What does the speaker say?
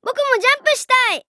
僕もジャンプしたい。